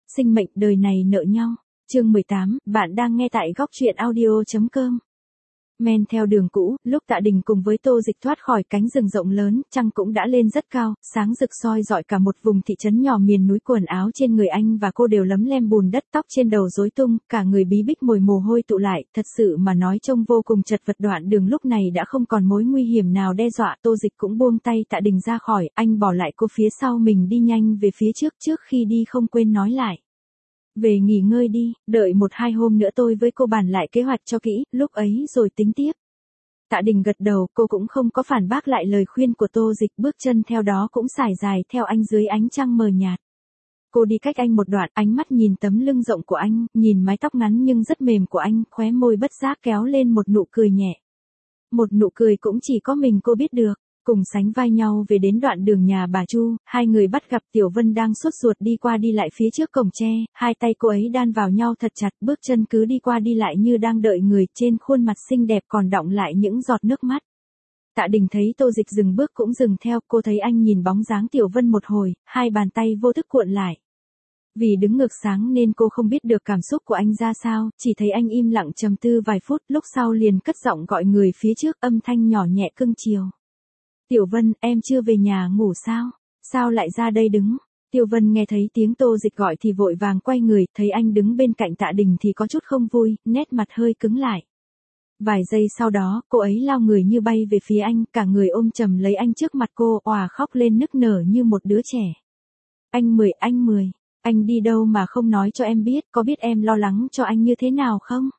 sinh mệnh đời này nợ nhau. Chương 18, bạn đang nghe tại góc truyện audio.com. Men theo đường cũ, lúc Tạ Đình cùng với Tô Dịch thoát khỏi cánh rừng rộng lớn, trăng cũng đã lên rất cao, sáng rực soi rọi cả một vùng thị trấn nhỏ miền núi. Quần áo trên người anh và cô đều lấm lem bùn đất, tóc trên đầu rối tung, cả người bí bích mồ hôi tụ lại, thật sự mà nói trông vô cùng chật vật. Đoạn đường lúc này đã không còn mối nguy hiểm nào đe dọa. Tô Dịch cũng buông tay Tạ Đình ra khỏi, anh bỏ lại cô phía sau mình đi nhanh về phía trước khi đi không quên nói lại. Về nghỉ ngơi đi, đợi 1-2 hôm nữa tôi với cô bàn lại kế hoạch cho kỹ, lúc ấy rồi tính tiếp. Tạ Đình gật đầu, cô cũng không có phản bác lại lời khuyên của Tô Dịch, bước chân theo đó cũng sải dài theo anh dưới ánh trăng mờ nhạt. Cô đi cách anh một đoạn, ánh mắt nhìn tấm lưng rộng của anh, nhìn mái tóc ngắn nhưng rất mềm của anh, khóe môi bất giác kéo lên một nụ cười nhẹ. Một nụ cười cũng chỉ có mình cô biết được. Cùng sánh vai nhau về đến đoạn đường nhà bà Chu, hai người bắt gặp Tiểu Vân đang sốt ruột đi qua đi lại phía trước cổng tre, hai tay cô ấy đan vào nhau thật chặt, bước chân cứ đi qua đi lại như đang đợi người, trên khuôn mặt xinh đẹp còn đọng lại những giọt nước mắt. Tạ Đình thấy Tô Dịch dừng bước cũng dừng theo, cô thấy anh nhìn bóng dáng Tiểu Vân một hồi, hai bàn tay vô thức cuộn lại. Vì đứng ngược sáng nên cô không biết được cảm xúc của anh ra sao, chỉ thấy anh im lặng trầm tư vài phút, lúc sau liền cất giọng gọi người phía trước, âm thanh nhỏ nhẹ cưng chiều. Tiểu Vân, em chưa về nhà ngủ sao? Sao lại ra đây đứng? Tiểu Vân nghe thấy tiếng Tô Dịch gọi thì vội vàng quay người, thấy anh đứng bên cạnh Tạ Đình thì có chút không vui, nét mặt hơi cứng lại. Vài giây sau đó, cô ấy lao người như bay về phía anh, cả người ôm chầm lấy anh trước mặt cô, òa khóc lên nức nở như một đứa trẻ. Anh Mười, anh đi đâu mà không nói cho em biết, có biết em lo lắng cho anh như thế nào không?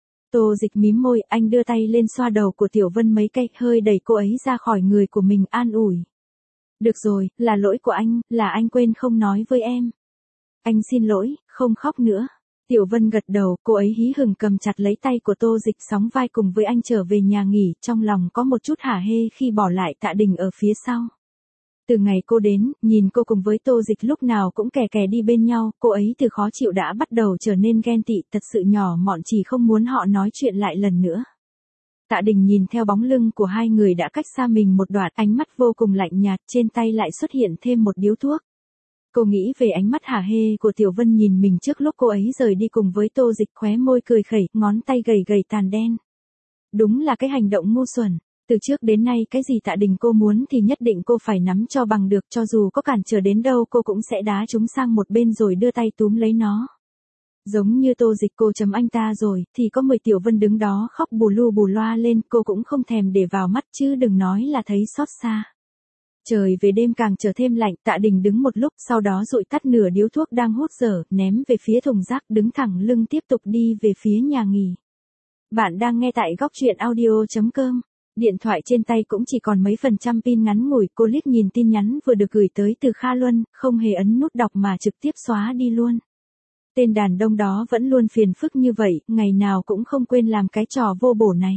Tô Dịch mím môi, anh đưa tay lên xoa đầu của Tiểu Vân mấy cái, hơi đẩy cô ấy ra khỏi người của mình, an ủi. Được rồi, là lỗi của anh, là anh quên không nói với em. Anh xin lỗi, không khóc nữa. Tiểu Vân gật đầu, cô ấy hí hửng cầm chặt lấy tay của Tô Dịch, sóng vai cùng với anh trở về nhà nghỉ, trong lòng có một chút hả hê khi bỏ lại Tạ Đình ở phía sau. Từ ngày cô đến, nhìn cô cùng với Tô Dịch lúc nào cũng kè kè đi bên nhau, cô ấy từ khó chịu đã bắt đầu trở nên ghen tị, thật sự nhỏ mọn, chỉ không muốn họ nói chuyện lại lần nữa. Tạ Đình nhìn theo bóng lưng của hai người đã cách xa mình một đoạn, ánh mắt vô cùng lạnh nhạt, trên tay lại xuất hiện thêm một điếu thuốc. Cô nghĩ về ánh mắt hả hê của Tiểu Vân nhìn mình trước lúc cô ấy rời đi cùng với Tô Dịch, khóe môi cười khẩy, ngón tay gầy tàn đen. Đúng là cái hành động ngu xuẩn. Từ trước đến nay cái gì Tạ Đình cô muốn thì nhất định cô phải nắm cho bằng được, cho dù có cản trở đến đâu cô cũng sẽ đá chúng sang một bên rồi đưa tay túm lấy nó. Giống như Tô Dịch cô chấm anh ta rồi, thì có 10 Tiểu Vân đứng đó khóc bù lu bù loa lên, cô cũng không thèm để vào mắt chứ đừng nói là thấy xót xa. Trời về đêm càng trở thêm lạnh, Tạ Đình đứng một lúc sau đó dụi tắt nửa điếu thuốc đang hút dở, ném về phía thùng rác, đứng thẳng lưng tiếp tục đi về phía nhà nghỉ. Bạn đang nghe tại góc truyện audio.com. Điện thoại trên tay cũng chỉ còn mấy % pin ngắn ngủi, cô liếc nhìn tin nhắn vừa được gửi tới từ Kha Luân, không hề ấn nút đọc mà trực tiếp xóa đi luôn. Tên đàn đông đó vẫn luôn phiền phức như vậy, ngày nào cũng không quên làm cái trò vô bổ này.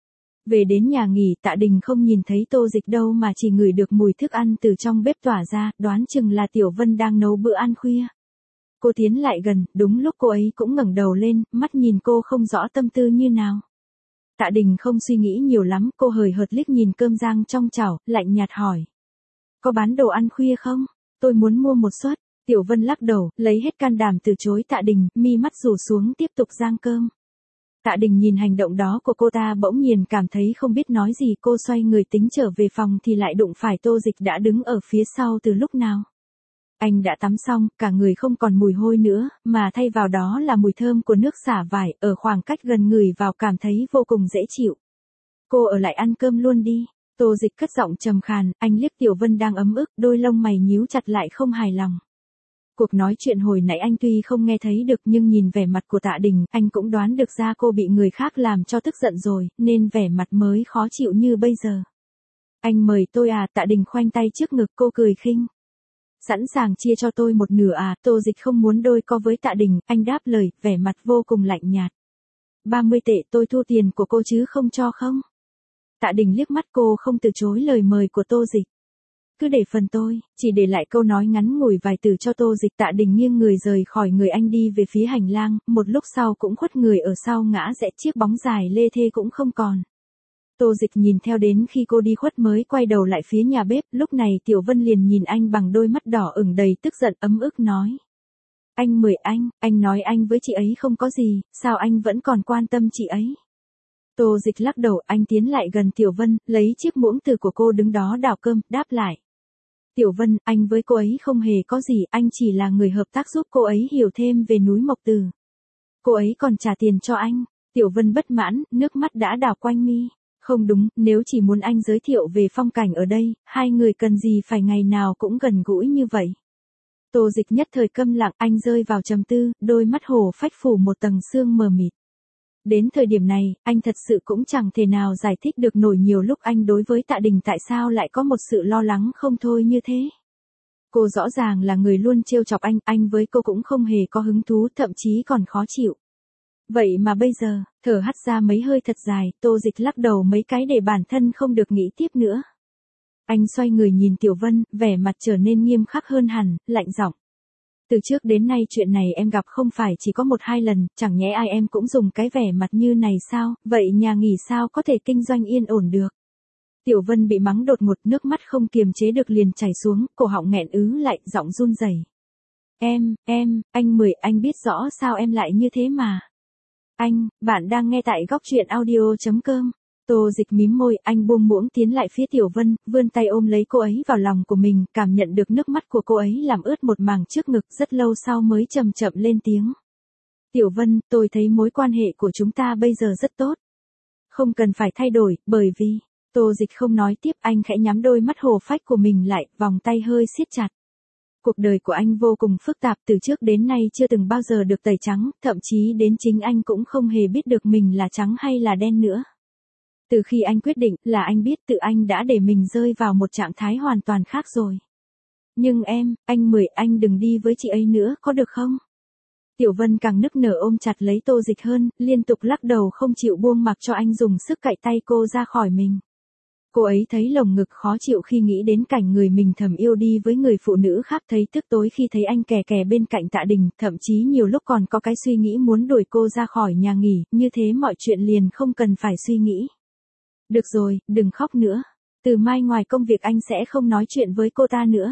Về đến nhà nghỉ, Tạ Đình không nhìn thấy Tô Dịch đâu mà chỉ ngửi được mùi thức ăn từ trong bếp tỏa ra, đoán chừng là Tiểu Vân đang nấu bữa ăn khuya. Cô tiến lại gần, đúng lúc cô ấy cũng ngẩng đầu lên, mắt nhìn cô không rõ tâm tư như nào. Tạ Đình không suy nghĩ nhiều lắm, cô hời hợt liếc nhìn cơm rang trong chảo, lạnh nhạt hỏi. Có bán đồ ăn khuya không? Tôi muốn mua một suất. Tiểu Vân lắc đầu, lấy hết can đảm từ chối Tạ Đình, mi mắt rủ xuống tiếp tục rang cơm. Tạ Đình nhìn hành động đó của cô ta bỗng nhiên cảm thấy không biết nói gì, cô xoay người tính trở về phòng thì lại đụng phải Tô Dịch đã đứng ở phía sau từ lúc nào. Anh đã tắm xong, cả người không còn mùi hôi nữa, mà thay vào đó là mùi thơm của nước xả vải, ở khoảng cách gần ngửi vào cảm thấy vô cùng dễ chịu. Cô ở lại ăn cơm luôn đi. Tô Dịch cất giọng trầm khàn, anh liếc Tiểu Vân đang ấm ức, đôi lông mày nhíu chặt lại không hài lòng. Cuộc nói chuyện hồi nãy anh tuy không nghe thấy được nhưng nhìn vẻ mặt của Tạ Đình, anh cũng đoán được ra cô bị người khác làm cho tức giận rồi, nên vẻ mặt mới khó chịu như bây giờ. Anh mời tôi à? Tạ Đình khoanh tay trước ngực, cô cười khinh. Sẵn sàng chia cho tôi một nửa à? Tô Dịch không muốn đôi co với Tạ Đình, anh đáp lời, vẻ mặt vô cùng lạnh nhạt. 30 tệ tôi thu tiền của cô chứ không cho không? Tạ Đình liếc mắt cô không từ chối lời mời của Tô Dịch. Cứ để phần tôi, chỉ để lại câu nói ngắn ngủi vài từ cho Tô Dịch. Tạ Đình nghiêng người rời khỏi người anh đi về phía hành lang, một lúc sau cũng khuất người ở sau ngã rẽ, chiếc bóng dài lê thê cũng không còn. Tô Dịch nhìn theo đến khi cô đi khuất mới quay đầu lại phía nhà bếp, lúc này Tiểu Vân liền nhìn anh bằng đôi mắt đỏ ửng đầy tức giận ấm ức nói. Anh Mười anh nói anh với chị ấy không có gì, sao anh vẫn còn quan tâm chị ấy? Tô Dịch lắc đầu, anh tiến lại gần Tiểu Vân, lấy chiếc muỗng từ của cô đứng đó đảo cơm, đáp lại. Tiểu Vân, anh với cô ấy không hề có gì, anh chỉ là người hợp tác giúp cô ấy hiểu thêm về núi Mộc Từ. Cô ấy còn trả tiền cho anh. Tiểu Vân bất mãn, nước mắt đã đảo quanh mi. Không đúng, nếu chỉ muốn anh giới thiệu về phong cảnh ở đây, hai người cần gì phải ngày nào cũng gần gũi như vậy. Tô Dịch nhất thời câm lặng, anh rơi vào trầm tư, đôi mắt hổ phách phủ một tầng sương mờ mịt. Đến thời điểm này, anh thật sự cũng chẳng thể nào giải thích được nổi nhiều lúc anh đối với Tạ Đình tại sao lại có một sự lo lắng không thôi như thế. Cô rõ ràng là người luôn trêu chọc anh với cô cũng không hề có hứng thú, thậm chí còn khó chịu. Vậy mà bây giờ, thở hắt ra mấy hơi thật dài, Tô Dịch lắc đầu mấy cái để bản thân không được nghĩ tiếp nữa. Anh xoay người nhìn Tiểu Vân, vẻ mặt trở nên nghiêm khắc hơn hẳn, lạnh giọng. Từ trước đến nay chuyện này em gặp không phải chỉ có 1-2 lần, chẳng nhẽ ai em cũng dùng cái vẻ mặt như này sao, vậy nhà nghỉ sao có thể kinh doanh yên ổn được. Tiểu Vân bị mắng đột ngột, nước mắt không kiềm chế được liền chảy xuống, cổ họng nghẹn ứ lại, giọng run rẩy. Anh Mười, anh biết rõ sao em lại như thế mà. Bạn đang nghe tại góc truyện audio.com. Tô Dịch mím môi, anh buông muỗng tiến lại phía Tiểu Vân, vươn tay ôm lấy cô ấy vào lòng của mình, cảm nhận được nước mắt của cô ấy làm ướt một mảng trước ngực, rất lâu sau mới chậm chậm lên tiếng. Tiểu Vân, tôi thấy mối quan hệ của chúng ta bây giờ rất tốt. Không cần phải thay đổi, bởi vì, Tô Dịch không nói tiếp, anh khẽ nhắm đôi mắt hồ phách của mình lại, vòng tay hơi siết chặt. Cuộc đời của anh vô cùng phức tạp, từ trước đến nay chưa từng bao giờ được tẩy trắng, thậm chí đến chính anh cũng không hề biết được mình là trắng hay là đen nữa. Từ khi anh quyết định là anh biết tự anh đã để mình rơi vào một trạng thái hoàn toàn khác rồi. Nhưng anh Mười, anh đừng đi với chị ấy nữa, có được không? Tiểu Vân càng nức nở ôm chặt lấy Tô Dịch hơn, liên tục lắc đầu không chịu buông mặc cho anh dùng sức cạy tay cô ra khỏi mình. Cô ấy thấy lồng ngực khó chịu khi nghĩ đến cảnh người mình thầm yêu đi với người phụ nữ khác, thấy tức tối khi thấy anh kè kè bên cạnh Tạ Đình, thậm chí nhiều lúc còn có cái suy nghĩ muốn đuổi cô ra khỏi nhà nghỉ, như thế mọi chuyện liền không cần phải suy nghĩ. Được rồi, đừng khóc nữa. Từ mai ngoài công việc anh sẽ không nói chuyện với cô ta nữa.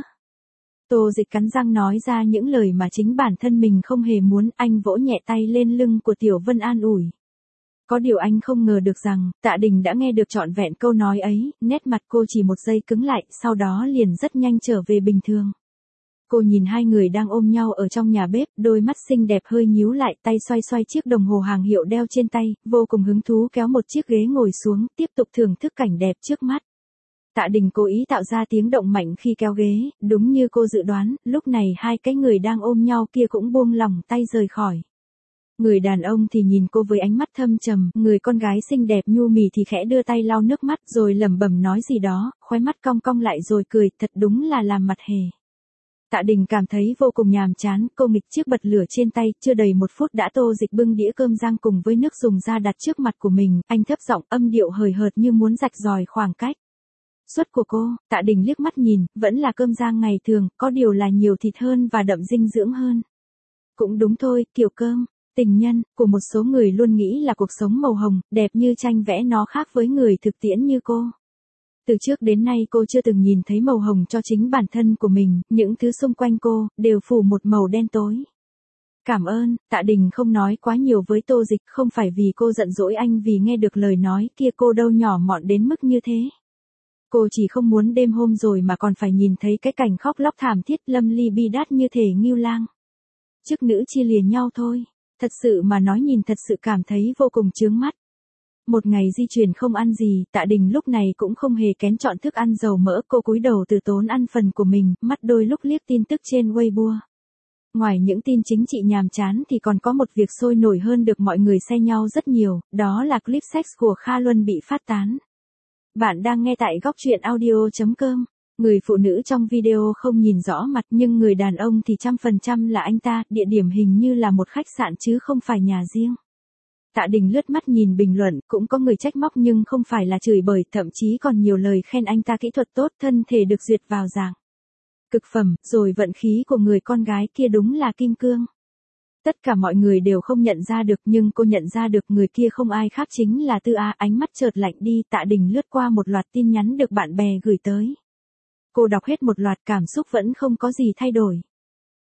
Tô Dịch cắn răng nói ra những lời mà chính bản thân mình không hề muốn, anh vỗ nhẹ tay lên lưng của Tiểu Vân an ủi. Có điều anh không ngờ được rằng, Tạ Đình đã nghe được trọn vẹn câu nói ấy, nét mặt cô chỉ một giây cứng lại, sau đó liền rất nhanh trở về bình thường. Cô nhìn hai người đang ôm nhau ở trong nhà bếp, đôi mắt xinh đẹp hơi nhíu lại, tay xoay xoay chiếc đồng hồ hàng hiệu đeo trên tay, vô cùng hứng thú kéo một chiếc ghế ngồi xuống, tiếp tục thưởng thức cảnh đẹp trước mắt. Tạ Đình cố ý tạo ra tiếng động mạnh khi kéo ghế, đúng như cô dự đoán, lúc này hai cái người đang ôm nhau kia cũng buông lỏng tay rời khỏi. Người đàn ông thì nhìn cô với ánh mắt thâm trầm, người con gái xinh đẹp nhu mì thì khẽ đưa tay lau nước mắt rồi lẩm bẩm nói gì đó, khóe mắt cong cong lại rồi cười, thật đúng là làm mặt hề. Tạ Đình cảm thấy vô cùng nhàm chán, cô nghịch chiếc bật lửa trên tay, chưa đầy 1 phút đã Tô Dịch bưng đĩa cơm rang cùng với nước dùng ra đặt trước mặt của mình, anh thấp giọng âm điệu hời hợt như muốn rạch ròi khoảng cách. Suất của cô, Tạ Đình liếc mắt nhìn, vẫn là cơm rang ngày thường, có điều là nhiều thịt hơn và đậm dinh dưỡng hơn. Cũng đúng thôi, kiểu cơm tình nhân của một số người luôn nghĩ là cuộc sống màu hồng, đẹp như tranh vẽ, nó khác với người thực tiễn như cô. Từ trước đến nay cô chưa từng nhìn thấy màu hồng cho chính bản thân của mình, những thứ xung quanh cô đều phủ một màu đen tối. Cảm ơn, Tạ Đình không nói quá nhiều với Tô Dịch, không phải vì cô giận dỗi anh vì nghe được lời nói kia cô đâu nhỏ mọn đến mức như thế. Cô chỉ không muốn đêm hôm rồi mà còn phải nhìn thấy cái cảnh khóc lóc thảm thiết lâm ly bi đát như thể ngưu lang. Chức nữ chia lìa nhau thôi. Thật sự mà nói nhìn thật sự cảm thấy vô cùng chướng mắt. Một ngày di chuyển không ăn gì, Tạ Đình lúc này cũng không hề kén chọn thức ăn dầu mỡ, cô cúi đầu từ tốn ăn phần của mình, mắt đôi lúc liếc tin tức trên Weibo. Ngoài những tin chính trị nhàm chán thì còn có một việc sôi nổi hơn được mọi người xe nhau rất nhiều, đó là clip sex của Kha Luân bị phát tán. Bạn đang nghe tại góc truyện audio.com. Người phụ nữ trong video không nhìn rõ mặt nhưng người đàn ông thì 100% là anh ta, địa điểm hình như là một khách sạn chứ không phải nhà riêng. Tạ Đình lướt mắt nhìn bình luận, cũng có người trách móc nhưng không phải là chửi bới, thậm chí còn nhiều lời khen anh ta kỹ thuật tốt, thân thể được duyệt vào dạng cực phẩm, rồi vận khí của người con gái kia đúng là kim cương. Tất cả mọi người đều không nhận ra được nhưng cô nhận ra được người kia không ai khác chính là Tư A, ánh mắt chợt lạnh đi, Tạ Đình lướt qua một loạt tin nhắn được bạn bè gửi tới. Cô đọc hết một loạt cảm xúc vẫn không có gì thay đổi.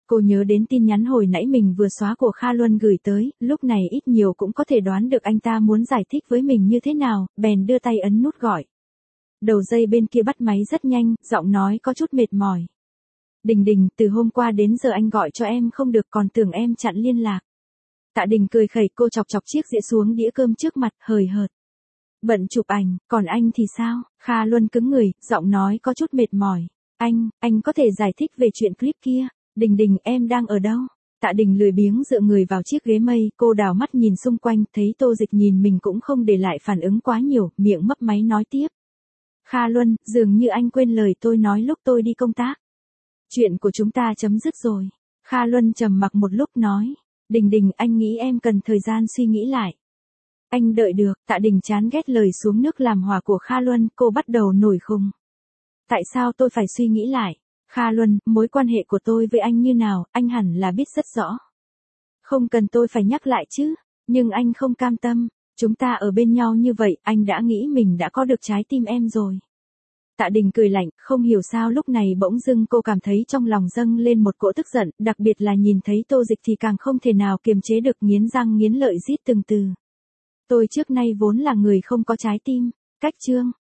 Cô nhớ đến tin nhắn hồi nãy mình vừa xóa của Kha Luân gửi tới, lúc này ít nhiều cũng có thể đoán được anh ta muốn giải thích với mình như thế nào, bèn đưa tay ấn nút gọi. Đầu dây bên kia bắt máy rất nhanh, giọng nói có chút mệt mỏi. Đình Đình, từ hôm qua đến giờ anh gọi cho em không được, còn tưởng em chặn liên lạc. Tạ Đình cười khẩy, cô chọc chọc chiếc dĩa xuống đĩa cơm trước mặt, hời hợt. Bận chụp ảnh, còn anh thì sao? Kha Luân cứng người, giọng nói có chút mệt mỏi. Anh có thể giải thích về chuyện clip kia. Đình Đình, em đang ở đâu? Tạ Đình lười biếng dựa người vào chiếc ghế mây, cô đảo mắt nhìn xung quanh, thấy Tô Dịch nhìn mình cũng không để lại phản ứng quá nhiều, miệng mấp máy nói tiếp. Kha Luân, dường như anh quên lời tôi nói lúc tôi đi công tác. Chuyện của chúng ta chấm dứt rồi. Kha Luân trầm mặc một lúc nói. Đình Đình, anh nghĩ em cần thời gian suy nghĩ lại. Anh đợi được. Tạ Đình chán ghét lời xuống nước làm hòa của Kha Luân, cô bắt đầu nổi khùng. Tại sao tôi phải suy nghĩ lại? Kha Luân, mối quan hệ của tôi với anh như nào, anh hẳn là biết rất rõ. Không cần tôi phải nhắc lại chứ, nhưng anh không cam tâm. Chúng ta ở bên nhau như vậy, anh đã nghĩ mình đã có được trái tim em rồi. Tạ Đình cười lạnh, không hiểu sao lúc này bỗng dưng cô cảm thấy trong lòng dâng lên một cỗ tức giận, đặc biệt là nhìn thấy Tô Dịch thì càng không thể nào kiềm chế được, nghiến răng nghiến lợi rít từng từ. Tôi trước nay vốn là người không có trái tim. Cách chương.